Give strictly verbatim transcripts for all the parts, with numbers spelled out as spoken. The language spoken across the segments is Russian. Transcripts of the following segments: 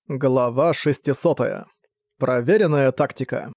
Глава шестисотая. Проверенная тактика.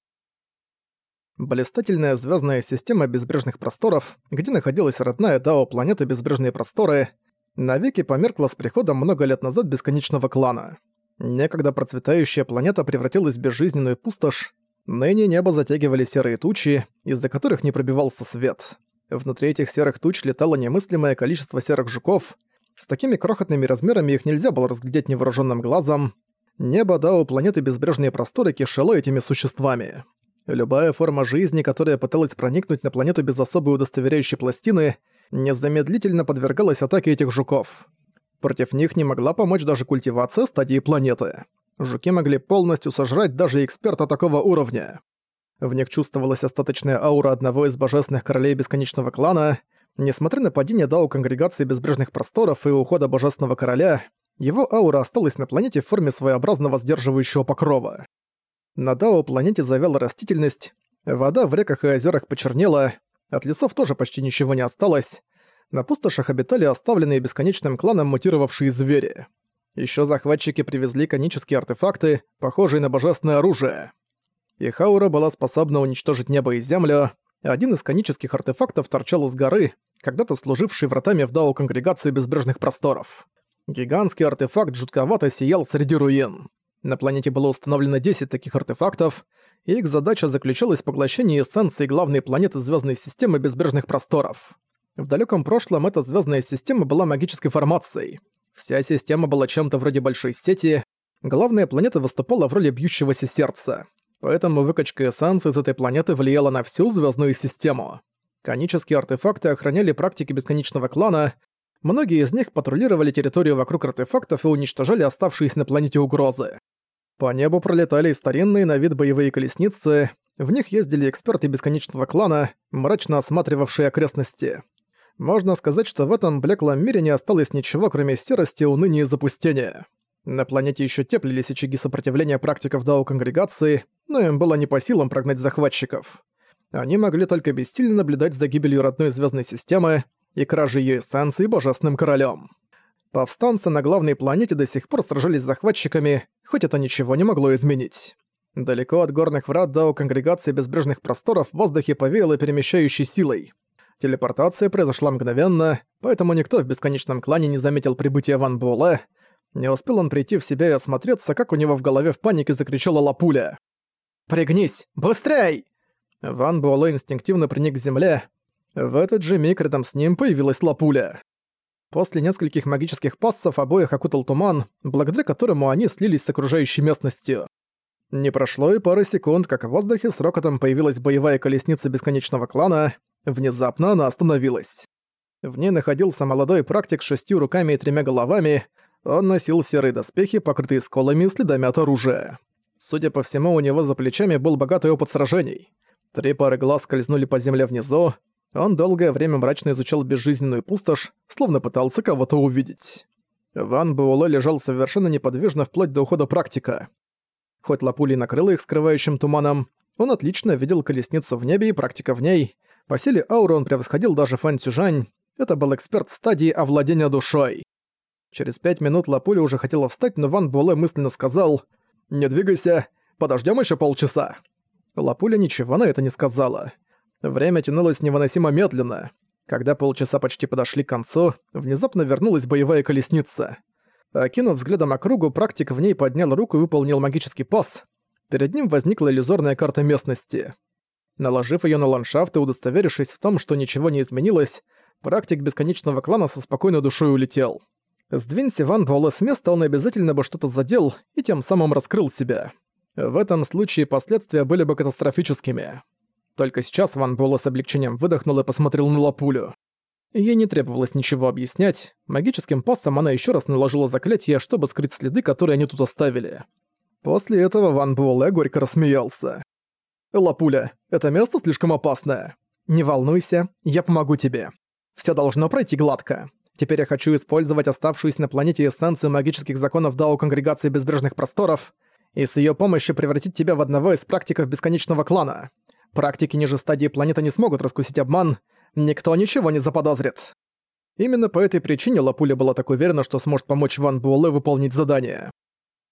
Блистательная звездная система безбрежных просторов, где находилась родная Дао планета Безбрежные просторы, навеки померкла с приходом много лет назад бесконечного клана. Некогда процветающая планета превратилась в безжизненную пустошь, ныне небо затягивали серые тучи, из-за которых не пробивался свет. Внутри этих серых туч летало немыслимое количество серых жуков. С такими крохотными размерами их нельзя было разглядеть невооруженным глазом. Небо Дао планеты Безбрежные просторы кишело этими существами. Любая форма жизни, которая пыталась проникнуть на планету без особой удостоверяющей пластины, незамедлительно подвергалась атаке этих жуков. Против них не могла помочь даже культивация стадии планеты. Жуки могли полностью сожрать даже эксперта такого уровня. В них чувствовалась остаточная аура одного из божественных королей Бесконечного клана. Несмотря на падение Дао Конгрегации Безбрежных просторов и ухода Божественного короля, его аура осталась на планете в форме своеобразного сдерживающего покрова. На Дао планете завяла растительность, вода в реках и озерах почернела, от лесов тоже почти ничего не осталось, на пустошах обитали оставленные бесконечным кланом мутировавшие звери. Ещё захватчики привезли конические артефакты, похожие на божественное оружие. Их аура была способна уничтожить небо и землю. Один из конических артефактов торчал из горы, когда-то служивший вратами в Дао Конгрегацию Безбрежных просторов. Гигантский артефакт жутковато сиял среди руин. На планете было установлено десять таких артефактов, и их задача заключалась в поглощении эссенции главной планеты звездной системы Безбрежных просторов. В далеком прошлом эта звездная система была магической формацией. Вся система была чем-то вроде большой сети, главная планета выступала в роли бьющегося сердца. Поэтому выкачка эссенции из этой планеты влияла на всю звездную систему. Конические артефакты охраняли практики Бесконечного клана. Многие из них патрулировали территорию вокруг артефактов и уничтожали оставшиеся на планете угрозы. По небу пролетали старинные на вид боевые колесницы, в них ездили эксперты Бесконечного клана, мрачно осматривавшие окрестности. Можно сказать, что в этом блеклом мире не осталось ничего, кроме серости, уныния и запустения. На планете еще теплились очаги сопротивления практиков Дао Конгрегации, но им было не по силам прогнать захватчиков. Они могли только бессильно наблюдать за гибелью родной звездной системы и кражей её эссенции Божественным королем. Повстанцы на главной планете до сих пор сражались с захватчиками, хоть это ничего не могло изменить. Далеко от горных врат Дао Конгрегации Безбрежных просторов в воздухе повеяло перемещающей силой. Телепортация произошла мгновенно, поэтому никто в Бесконечном клане не заметил прибытия Ван Буэлэ. Не успел он прийти в себя и осмотреться, как у него в голове в панике закричала Лапуля. «Пригнись! Быстрей!» Ван Буэлэ инстинктивно приник к земле. В этот же миг рядом с ним появилась Лапуля. После нескольких магических пассов обоих окутал туман, благодаря которому они слились с окружающей местностью. Не прошло и пары секунд, как в воздухе с рокотом появилась боевая колесница Бесконечного клана. Внезапно она остановилась. В ней находился молодой практик с шестью руками и тремя головами. Он носил серые доспехи, покрытые сколами и следами от оружия. Судя по всему, у него за плечами был богатый опыт сражений. Три пары глаз скользнули по земле внизу. Он долгое время мрачно изучал безжизненную пустошь, словно пытался кого-то увидеть. Ван Буэлэ лежал совершенно неподвижно вплоть до ухода практика. Хоть Лапуля накрыла их скрывающим туманом, он отлично видел колесницу в небе и практика в ней. По силе ауры он превосходил даже Фэн Цюжань. Это был эксперт стадии овладения душой. Через пять минут Лапуля уже хотела встать, но Ван Буэлэ мысленно сказал: «Не двигайся, подождём ещё полчаса». Лапуля ничего на это не сказала. Время тянулось невыносимо медленно. Когда полчаса почти подошли к концу, внезапно вернулась боевая колесница. Окинув взглядом округу, практик в ней поднял руку и выполнил магический пас. Перед ним возникла иллюзорная карта местности. Наложив её на ландшафт и удостоверившись в том, что ничего не изменилось, практик Бесконечного клана со спокойной душой улетел. Сдвинься Ван Буэлэ с места, он обязательно бы что-то задел и тем самым раскрыл себя. В этом случае последствия были бы катастрофическими. Только сейчас Ван Буэлэ с облегчением выдохнул и посмотрел на Лапулю. Ей не требовалось ничего объяснять. Магическим пассом она еще раз наложила заклятие, чтобы скрыть следы, которые они тут оставили. После этого Ван Буэлэ горько рассмеялся. «Лапуля, это место слишком опасное. Не волнуйся, я помогу тебе. Всё должно пройти гладко. Теперь я хочу использовать оставшуюся на планете эссенцию магических законов Дао Конгрегации Безбрежных просторов и с её помощью превратить тебя в одного из практиков Бесконечного клана. Практики ниже стадии планеты не смогут раскусить обман, никто ничего не заподозрит». Именно по этой причине Лапуля была так уверена, что сможет помочь Ван Буэлэ выполнить задание.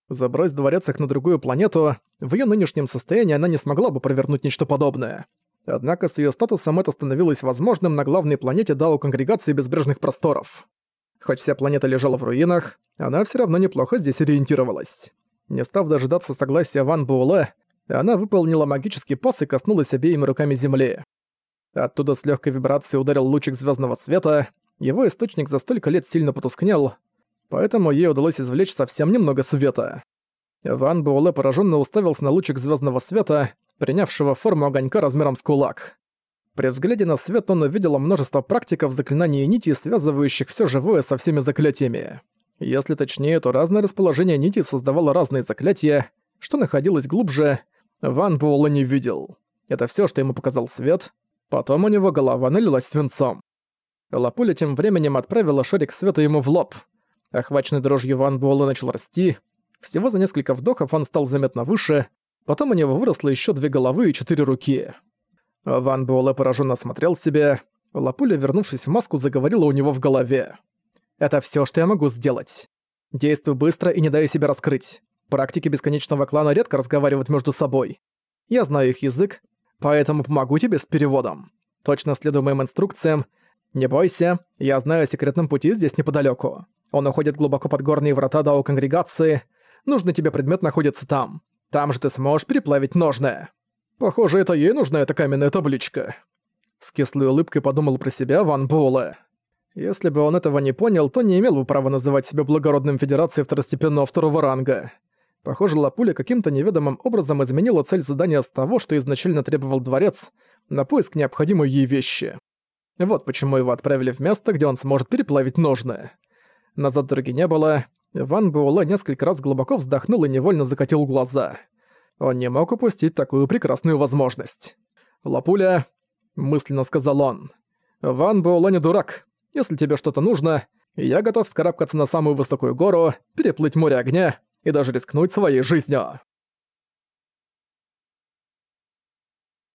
Забрось дворец их на другую планету, в её нынешнем состоянии она не смогла бы провернуть нечто подобное. Однако с её статусом это становилось возможным на главной планете Дао-конгрегации Безбрежных Просторов. Хоть вся планета лежала в руинах, она всё равно неплохо здесь ориентировалась. Не став дожидаться согласия Ван Буэлэ, она выполнила магический пас и коснулась обеими руками земли. Оттуда с лёгкой вибрацией ударил лучик звёздного света, его источник за столько лет сильно потускнел, поэтому ей удалось извлечь совсем немного света. Ван Буэлэ поражённо уставился на лучик звёздного света, принявшего форму огонька размером с кулак. При взгляде на свет он увидел множество практиков заклинаний и нитей, связывающих всё живое со всеми заклятиями. Если точнее, то разное расположение нитей создавало разные заклятия. Что находилось глубже, Ван Буэлэ не видел. Это всё, что ему показал свет. Потом у него голова налилась свинцом. Лапуля тем временем отправила шарик света ему в лоб. Охваченный дрожью Ван Буэлэ начал расти. Всего за несколько вдохов он стал заметно выше. Потом у него выросло ещё две головы и четыре руки. Ван Буэлэ поражённо осмотрел себя. Лапуля, вернувшись в маску, заговорила у него в голове. «Это всё, что я могу сделать. Действуй быстро и не дай себя раскрыть. Практики Бесконечного Клана редко разговаривают между собой. Я знаю их язык, поэтому помогу тебе с переводом. Точно следуй моим инструкциям. Не бойся, я знаю о секретном пути здесь неподалёку. Он уходит глубоко под горные врата Дао-конгрегации. Нужный тебе предмет находится там. Там же ты сможешь переплавить ножны». Похоже, это ей нужна эта каменная табличка. С кислой улыбкой подумал про себя Ван Буэлэ. Если бы он этого не понял, то не имел бы права называть себя благородным федерацией второстепенного второго ранга. Похоже, Лапуля каким-то неведомым образом изменила цель задания с того, что изначально требовал дворец, на поиск необходимой ей вещи. Вот почему его отправили в место, где он сможет переплавить ножны. Назад дороги не было. Ван Буэлэ несколько раз глубоко вздохнул и невольно закатил глаза. Он не мог упустить такую прекрасную возможность. «Лапуля», — мысленно сказал он, — «Ван Буэлэ не дурак. Если тебе что-то нужно, я готов вскарабкаться на самую высокую гору, переплыть море огня и даже рискнуть своей жизнью».